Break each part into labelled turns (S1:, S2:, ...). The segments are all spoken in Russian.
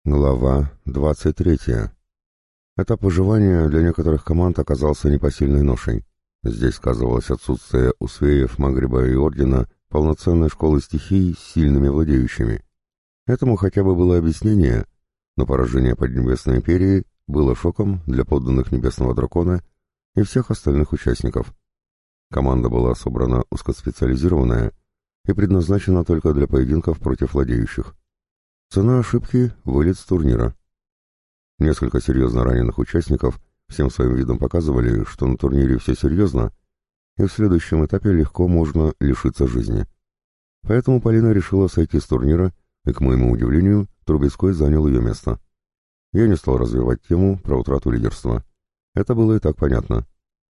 S1: Глава 23. Этап выживания для некоторых команд оказался непосильной ношей. Здесь сказывалось отсутствие у свеев, Магриба и Ордена полноценной школы стихий с сильными владеющими. Этому хотя бы было объяснение, но поражение Поднебесной империи было шоком для подданных Небесного Дракона и всех остальных участников. Команда была собрана узкоспециализированная и предназначена только для поединков против владеющих. Цена ошибки — вылет с турнира. Несколько серьезно раненых участников всем своим видом показывали, что на турнире все серьезно, и в следующем этапе легко можно лишиться жизни. Поэтому Полина решила сойти с турнира, и, к моему удивлению, Трубецкой занял ее место. Я не стал развивать тему про утрату лидерства. Это было и так понятно.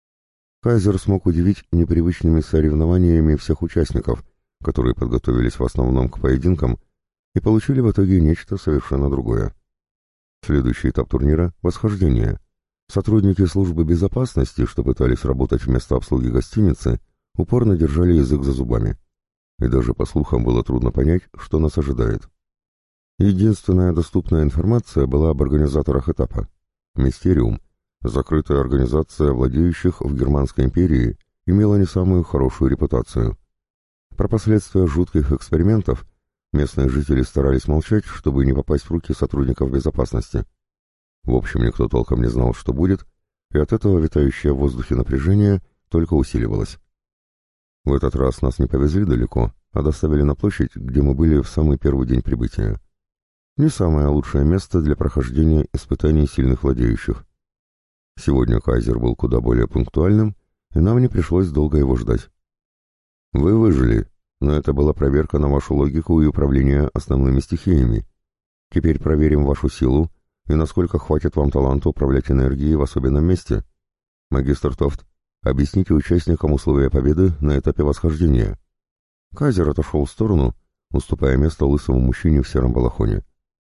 S1: Кайзер смог удивить непривычными соревнованиями всех участников, которые подготовились в основном к поединкам, и получили в итоге нечто совершенно другое. Следующий этап турнира — восхождение. Сотрудники службы безопасности, что пытались работать вместо обслуги гостиницы, упорно держали язык за зубами. И даже по слухам было трудно понять, что нас ожидает. Единственная доступная информация была об организаторах этапа. Мистериум, закрытая организация владеющих в Германской империи, имела не самую хорошую репутацию. Про последствия жутких экспериментов местные жители старались молчать, чтобы не попасть в руки сотрудников безопасности. В общем, никто толком не знал, что будет, и от этого витающее в воздухе напряжение только усиливалось. В этот раз нас не повезли далеко, а доставили на площадь, где мы были в самый первый день прибытия. Не самое лучшее место для прохождения испытаний сильных владеющих. Сегодня Кайзер был куда более пунктуальным, и нам не пришлось долго его ждать. «Вы выжили, но это была проверка на вашу логику и управление основными стихиями. Теперь проверим вашу силу и насколько хватит вам таланта управлять энергией в особенном месте. Магистр Тофт, объясните участникам условия победы на этапе восхождения». Кайзер отошел в сторону, уступая место лысому мужчине в сером балахоне.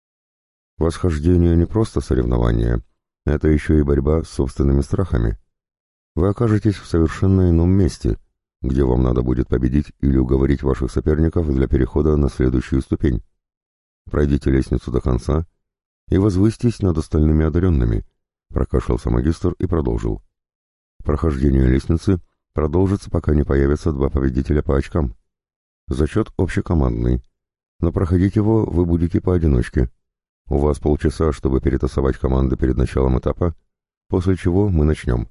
S1: «Восхождение не просто соревнование, это еще и борьба с собственными страхами. Вы окажетесь в совершенно ином месте, где вам надо будет победить или уговорить ваших соперников для перехода на следующую ступень. Пройдите лестницу до конца и возвысьтесь над остальными одаренными», — прокашлялся магистр и продолжил. «Прохождение лестницы продолжится, пока не появятся два победителя по очкам. Зачет общекомандный, но проходить его вы будете поодиночке. У вас полчаса, чтобы перетасовать команды перед началом этапа, после чего мы начнем.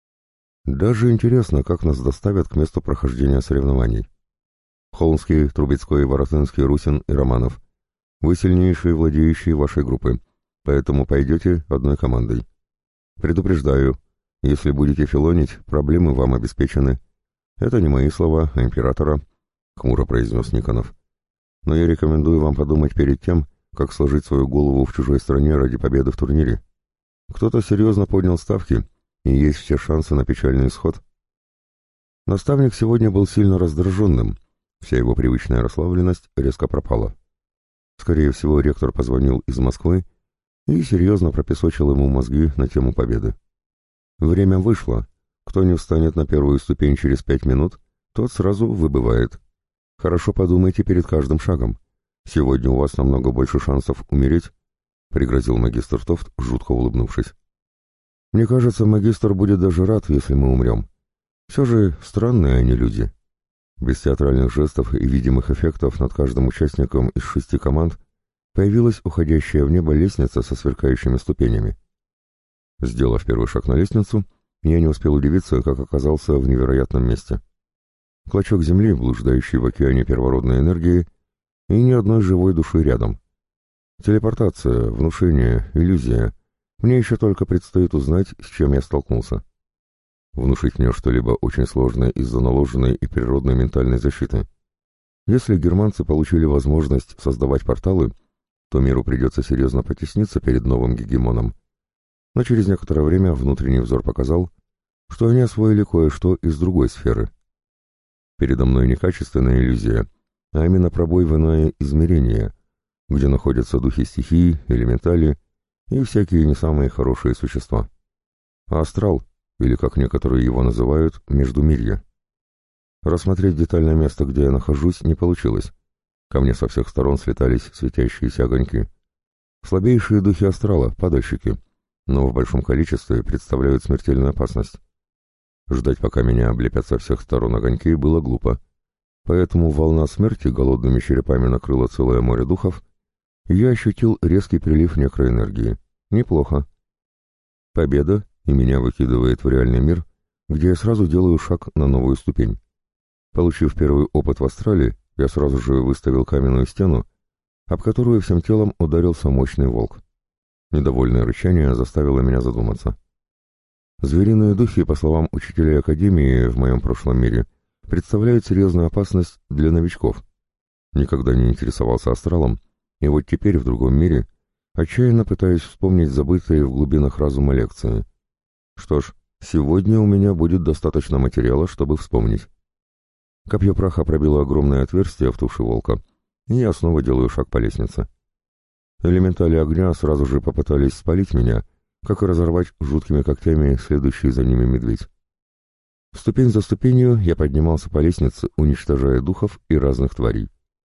S1: Даже интересно, как нас доставят к месту прохождения соревнований. Холмский, Трубецкой, Воротынский, Русин и Романов. Вы сильнейшие владеющие вашей группы, поэтому пойдете одной командой. Предупреждаю, если будете филонить, проблемы вам обеспечены. Это не мои слова, а императора», — хмуро произнес Никонов. «Но я рекомендую вам подумать перед тем, как сложить свою голову в чужой стране ради победы в турнире. Кто-то серьезно поднял ставки, и есть все шансы на печальный исход». Наставник сегодня был сильно раздраженным, вся его привычная расслабленность резко пропала. Скорее всего, ректор позвонил из Москвы и серьезно пропесочил ему мозги на тему победы. Время вышло, кто не встанет на первую ступень через 5 минут, тот сразу выбывает. Хорошо подумайте перед каждым шагом. Сегодня у вас намного больше шансов умереть, — пригрозил магистр Тофт, жутко улыбнувшись. «Мне кажется, магистр будет даже рад, если мы умрем. Все же странные они люди». Без театральных жестов и видимых эффектов над каждым участником из 6 команд появилась уходящая в небо лестница со сверкающими ступенями. Сделав первый шаг на лестницу, я не успел удивиться, как оказался в невероятном месте. Клочок земли, блуждающий в океане первородной энергии, и ни одной живой души рядом. Телепортация, внушение, иллюзия. Мне еще только предстоит узнать, с чем я столкнулся. Внушить мне что-либо очень сложное из-за наложенной и природной ментальной защиты. Если германцы получили возможность создавать порталы, то миру придется серьезно потесниться перед новым гегемоном. Но через некоторое время внутренний взор показал, что они освоили кое-что из другой сферы. Передо мной не качественная иллюзия, а именно пробой в иное измерение, где находятся духи стихии, элементали и всякие не самые хорошие существа. А астрал, или, как некоторые его называют, междумирье. Рассмотреть детально место, где я нахожусь, не получилось. Ко мне со всех сторон слетались светящиеся огоньки. Слабейшие духи астрала, падальщики, но в большом количестве представляют смертельную опасность. Ждать, пока меня облепят со всех сторон огоньки, было глупо. Поэтому волна смерти голодными черепами накрыла целое море духов, и я ощутил резкий прилив некроэнергии. Неплохо. Победа, и меня выкидывает в реальный мир, где я сразу делаю шаг на новую ступень. Получив первый опыт в астрале, я сразу же выставил каменную стену, об которую всем телом ударился мощный волк. Недовольное рычание заставило меня задуматься. Звериные духи, по словам учителей Академии в моем прошлом мире, представляют серьезную опасность для новичков. Никогда не интересовался астралом, и вот теперь в другом мире отчаянно пытаюсь вспомнить забытые в глубинах разума лекции. Что ж, сегодня у меня будет достаточно материала, чтобы вспомнить. Копье праха пробило огромное отверстие в туше волка, и я снова делаю шаг по лестнице. Элементали огня сразу же попытались спалить меня, как и разорвать жуткими когтями следующий за ними медведь. Ступень за ступенью я поднимался по лестнице, уничтожая духов и разных тварей.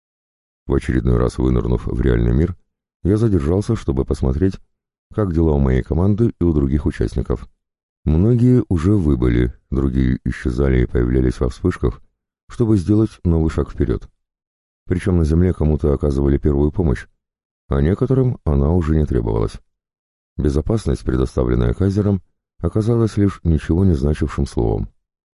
S1: В очередной раз вынырнув в реальный мир, я задержался, чтобы посмотреть, как дела у моей команды и у других участников. Многие уже выбыли, другие исчезали и появлялись во вспышках, чтобы сделать новый шаг вперед. Причем на земле кому-то оказывали первую помощь, а некоторым она уже не требовалась. Безопасность, предоставленная Кайзером, оказалась лишь ничего не значившим словом.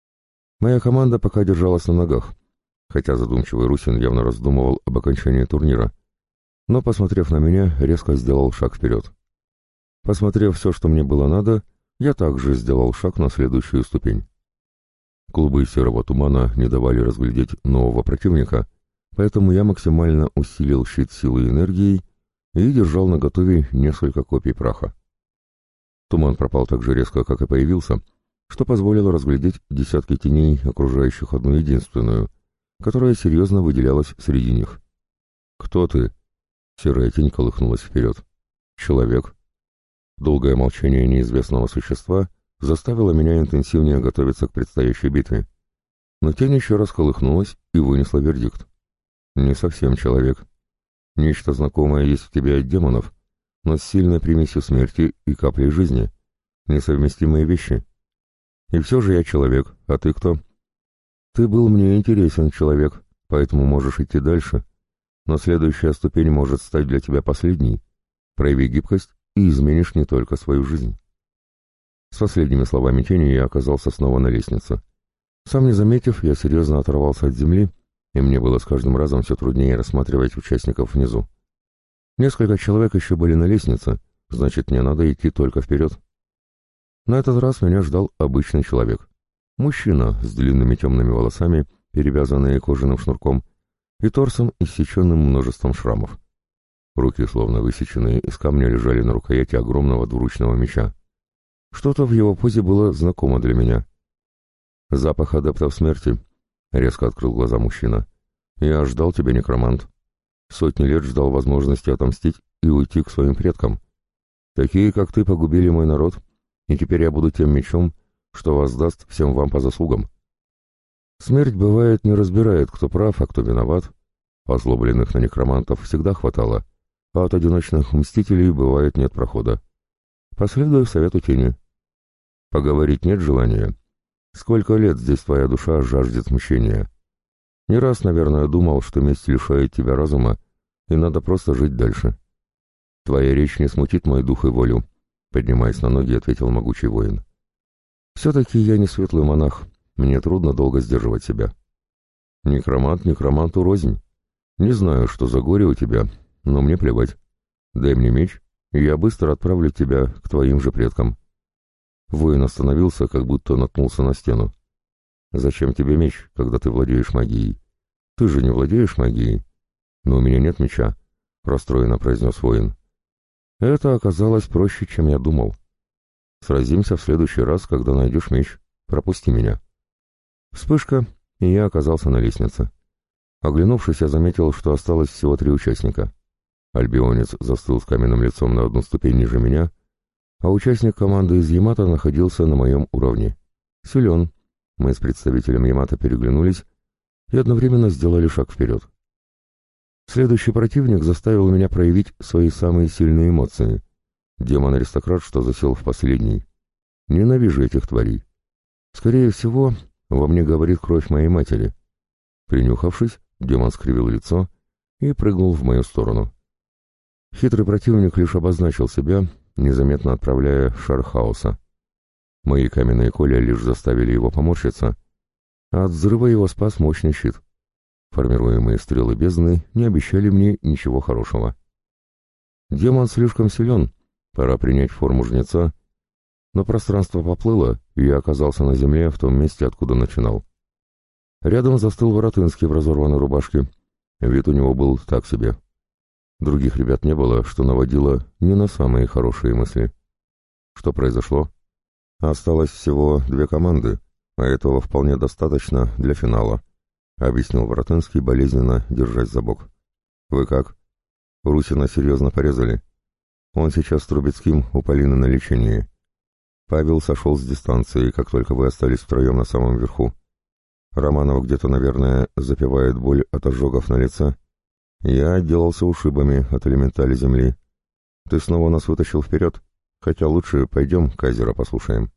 S1: Моя команда пока держалась на ногах, хотя задумчивый Русин явно раздумывал об окончании турнира, но, посмотрев на меня, резко сделал шаг вперед. Посмотрев все, что мне было надо, я также сделал шаг на следующую ступень. Клубы серого тумана не давали разглядеть нового противника, поэтому я максимально усилил щит силы и энергией и держал наготове несколько копий праха. Туман пропал так же резко, как и появился, что позволило разглядеть десятки теней, окружающих одну единственную, которая серьезно выделялась среди них. «Кто ты?» Серая тень колыхнулась вперед. «Человек». Долгое молчание неизвестного существа заставило меня интенсивнее готовиться к предстоящей битве. Но тень еще раз колыхнулась и вынесла вердикт. «Не совсем человек. Нечто знакомое есть в тебе от демонов, но с сильной примесью смерти и каплей жизни. Несовместимые вещи. И все же я человек, а ты кто?» «Ты был мне интересен, человек, поэтому можешь идти дальше. Но следующая ступень может стать для тебя последней. Прояви гибкость и изменишь не только свою жизнь». С последними словами тени я оказался снова на лестнице. Сам не заметив, я серьезно оторвался от земли, и мне было с каждым разом все труднее рассматривать участников внизу. Несколько человек еще были на лестнице, значит, мне надо идти только вперед. На этот раз меня ждал обычный человек. Мужчина с длинными темными волосами, перевязанные кожаным шнурком, и торсом, иссеченным множеством шрамов. Руки, словно высеченные из камня, лежали на рукояти огромного двуручного меча. Что-то в его позе было знакомо для меня. «Запах адептов смерти», — резко открыл глаза мужчина. «Я ждал тебя, некромант. Сотни лет ждал возможности отомстить и уйти к своим предкам. Такие, как ты, погубили мой народ, и теперь я буду тем мечом, что воздаст всем вам по заслугам. Смерть, бывает, не разбирает, кто прав, а кто виноват. Озлобленных на некромантов всегда хватало, а от одиночных мстителей, бывает, нет прохода. Последую совету тени. Поговорить нет желания. Сколько лет здесь твоя душа жаждет мщения? Не раз, наверное, думал, что месть лишает тебя разума, и надо просто жить дальше. Твоя речь не смутит мой дух и волю», — поднимаясь на ноги, ответил могучий воин. «Все-таки я не светлый монах, мне трудно долго сдерживать себя. Некромант некроманту рознь. Не знаю, что за горе у тебя, но мне плевать. Дай мне меч, и я быстро отправлю тебя к твоим же предкам». Воин остановился, как будто наткнулся на стену. «Зачем тебе меч, когда ты владеешь магией? Ты же не владеешь магией?» «Но у меня нет меча», — расстроенно произнес воин. «Это оказалось проще, чем я думал. Сразимся в следующий раз, когда найдешь меч. Пропусти меня». Вспышка, и я оказался на лестнице. Оглянувшись, я заметил, что осталось всего 3 участника. Альбионец застыл с каменным лицом на одну ступень ниже меня, а участник команды из Ямато находился на моем уровне. Силен. Мы с представителем Ямато переглянулись и одновременно сделали шаг вперед. Следующий противник заставил меня проявить свои самые сильные эмоции. Демон-аристократ, что засел в последний. Ненавижу этих тварей. Скорее всего, во мне говорит кровь моей матери. Принюхавшись, демон скривил лицо и прыгнул в мою сторону. Хитрый противник лишь обозначил себя, незаметно отправляя шар хаоса. Мои каменные колья лишь заставили его поморщиться, а от взрыва его спас мощный щит. Формируемые стрелы бездны не обещали мне ничего хорошего. Демон слишком силен, пора принять форму жнеца, но пространство поплыло, и я оказался на земле в том месте, откуда начинал. Рядом застыл Воротынский в разорванной рубашке. Вид у него был так себе. Других ребят не было, что наводило не на самые хорошие мысли. Что произошло? Осталось всего 2 команды, а этого вполне достаточно для финала, — объяснил Воротынский, болезненно держась за бок. «Вы как?» «Русина серьезно порезали. Он сейчас с Трубецким у Полины на лечении. Павел сошел с дистанции, как только вы остались втроем на самом верху. Романов где-то, наверное, запивает боль от ожогов на лице. Я отделался ушибами от элементали земли. Ты снова нас вытащил вперед, хотя лучше пойдем Кайзера послушаем».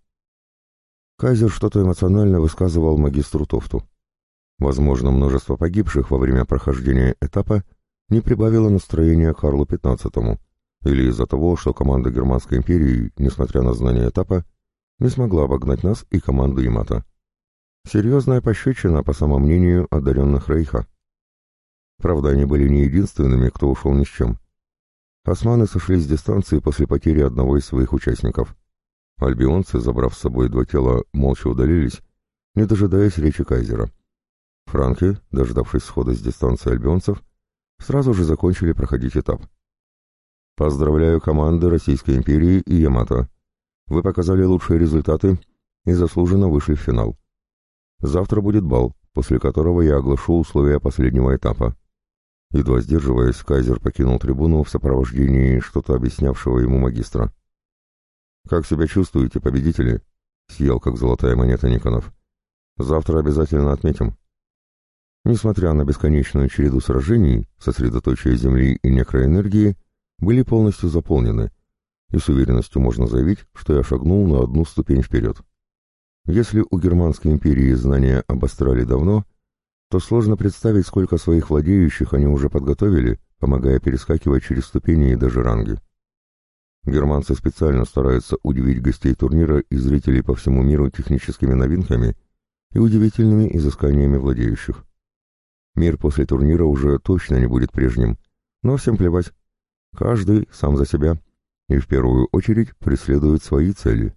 S1: Кайзер что-то эмоционально высказывал магистру Тофту. Возможно, множество погибших во время прохождения этапа не прибавило настроения Карлу XV, или из-за того, что команда Германской империи, несмотря на знание этапа, не смогла обогнать нас и команду Ямато. Серьезная пощечина, по самому мнению одаренных Рейха. Правда, они были не единственными, кто ушел ни с чем. Османы сошли с дистанции после потери одного из своих участников. Альбионцы, забрав с собой 2 тела, молча удалились, не дожидаясь речи Кайзера. Франки, дождавшись схода с дистанции альбионцев, сразу же закончили проходить этап. Поздравляю команды Российской империи и Ямато. Вы показали лучшие результаты и заслуженно вышли в финал. Завтра будет бал, после которого я оглашу условия последнего этапа. Едва сдерживаясь, Кайзер покинул трибуну в сопровождении что-то объяснявшего ему магистра. «Как себя чувствуете, победители?» — съел, как золотая монета Никонов. «Завтра обязательно отметим». Несмотря на бесконечную череду сражений, сосредоточия Земли и некроэнергии были полностью заполнены, и с уверенностью можно заявить, что я шагнул на 1 ступень вперед. Если у Германской империи знания об астрале давно, то сложно представить, сколько своих владеющих они уже подготовили, помогая перескакивать через ступени и даже ранги. Германцы специально стараются удивить гостей турнира и зрителей по всему миру техническими новинками и удивительными изысканиями владеющих. Мир после турнира уже точно не будет прежним, но всем плевать. Каждый сам за себя и в первую очередь преследует свои цели.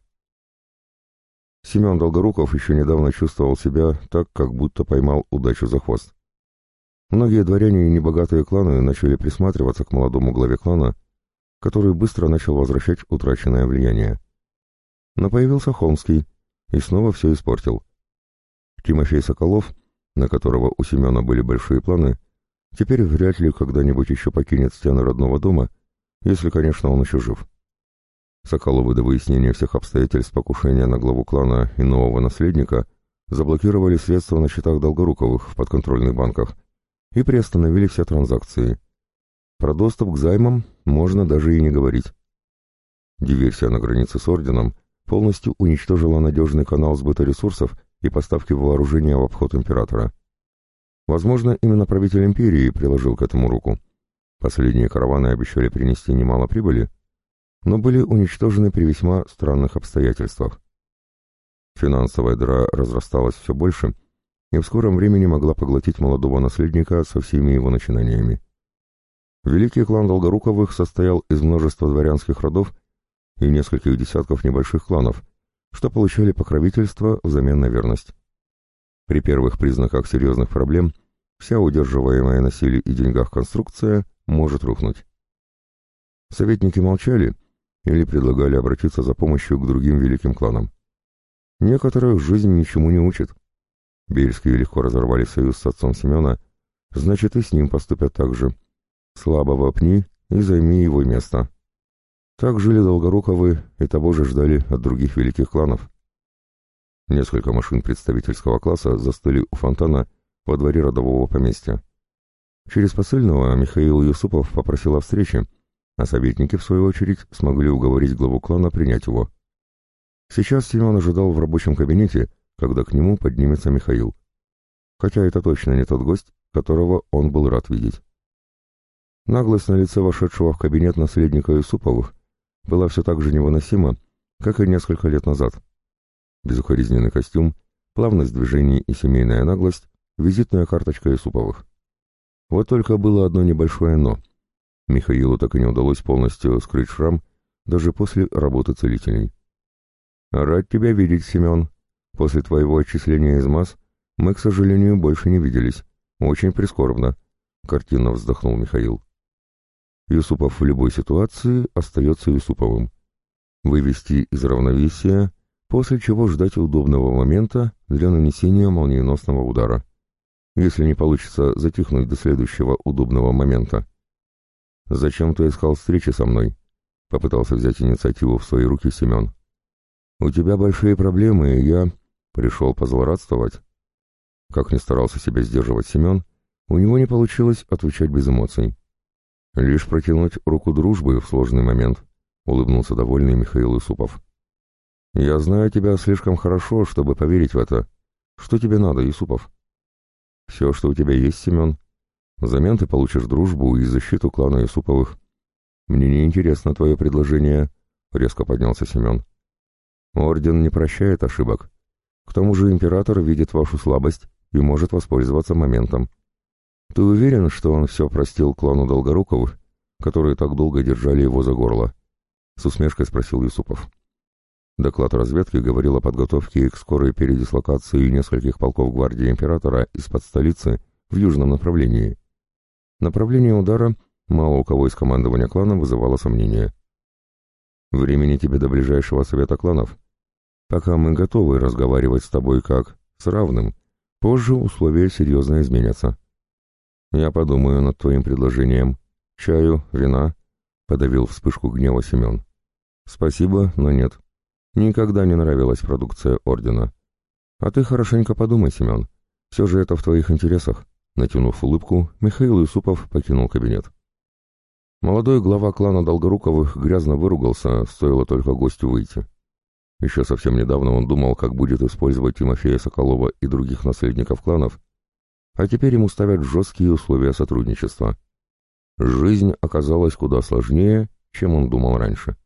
S1: Семен Долгоруков еще недавно чувствовал себя так, как будто поймал удачу за хвост. Многие дворяне и небогатые кланы начали присматриваться к молодому главе клана, который быстро начал возвращать утраченное влияние. Но появился Холмский и снова все испортил. Тимофей Соколов, на которого у Семена были большие планы, теперь вряд ли когда-нибудь еще покинет стены родного дома, если, конечно, он еще жив. Соколовы до выяснения всех обстоятельств покушения на главу клана и нового наследника заблокировали средства на счетах Долгоруковых в подконтрольных банках и приостановили все транзакции. Про доступ к займам можно даже и не говорить. Диверсия на границе с Орденом полностью уничтожила надежный канал сбыта ресурсов и поставки вооружения в обход императора. Возможно, именно правитель империи приложил к этому руку. Последние караваны обещали принести немало прибыли, но были уничтожены при весьма странных обстоятельствах. Финансовая дыра разрасталась все больше и в скором времени могла поглотить молодого наследника со всеми его начинаниями. Великий клан Долгоруковых состоял из множества дворянских родов и нескольких десятков небольших кланов, что получали покровительство взамен на верность. При первых признаках серьезных проблем вся удерживаемая на силе и деньгах конструкция может рухнуть. Советники молчали или предлагали обратиться за помощью к другим великим кланам. Некоторых жизнь ничему не учит. Бельские легко разорвали союз с отцом Семена, значит и с ним поступят так же. Слабого пни и займи его место. Так жили Долгоруковы и того же ждали от других великих кланов. Несколько машин представительского класса застыли у фонтана во дворе родового поместья. Через посыльного Михаил Юсупов попросил о встрече, а советники, в свою очередь, смогли уговорить главу клана принять его. Сейчас Семен ожидал в рабочем кабинете, когда к нему поднимется Михаил. Хотя это точно не тот гость, которого он был рад видеть. Наглость на лице вошедшего в кабинет наследника Юсуповых была все так же невыносима, как и несколько лет назад. Безукоризненный костюм, плавность движений и семейная наглость — визитная карточка Юсуповых. Вот только было одно небольшое «но». Михаилу так и не удалось полностью скрыть шрам даже после работы целителей. «Рад тебя видеть, Семен. После твоего отчисления из МАС мы, к сожалению, больше не виделись. Очень прискорбно», — картинно вздохнул Михаил. Юсупов в любой ситуации остается Юсуповым. Вывести из равновесия, после чего ждать удобного момента для нанесения молниеносного удара. Если не получится затихнуть до следующего удобного момента. «Зачем ты искал встречи со мной?» — попытался взять инициативу в свои руки Семен. «У тебя большие проблемы, и я...» — пришел позлорадствовать. Как ни старался себя сдерживать Семен, у него не получилось отвечать без эмоций. «Лишь протянуть руку дружбы в сложный момент», — улыбнулся довольный Михаил Юсупов. «Я знаю тебя слишком хорошо, чтобы поверить в это. Что тебе надо, Юсупов?» «Все, что у тебя есть, Семен. Взамен ты получишь дружбу и защиту клана Юсуповых». «Мне не интересно твое предложение», — резко поднялся Семен. «Орден не прощает ошибок. К тому же император видит вашу слабость и может воспользоваться моментом. Ты уверен, что он все простил клану Долгоруковых, которые так долго держали его за горло?» — с усмешкой спросил Юсупов. Доклад разведки говорил о подготовке к скорой передислокации нескольких полков гвардии императора из-под столицы в южном направлении. Направление удара мало у кого из командования клана вызывало сомнения. «Времени тебе до ближайшего совета кланов. Пока мы готовы разговаривать с тобой как с равным, позже условия серьезно изменятся». «Я подумаю над твоим предложением. Чаю, вина?» — подавил вспышку гнева Семен. «Спасибо, но нет. Никогда не нравилась продукция Ордена. А ты хорошенько подумай, Семен. Все же это в твоих интересах». Натянув улыбку, Михаил Юсупов покинул кабинет. Молодой глава клана Долгоруковых грязно выругался, стоило только гостю выйти. Еще совсем недавно он думал, как будет использовать Тимофея Соколова и других наследников кланов, а теперь ему ставят жесткие условия сотрудничества. Жизнь оказалась куда сложнее, чем он думал раньше.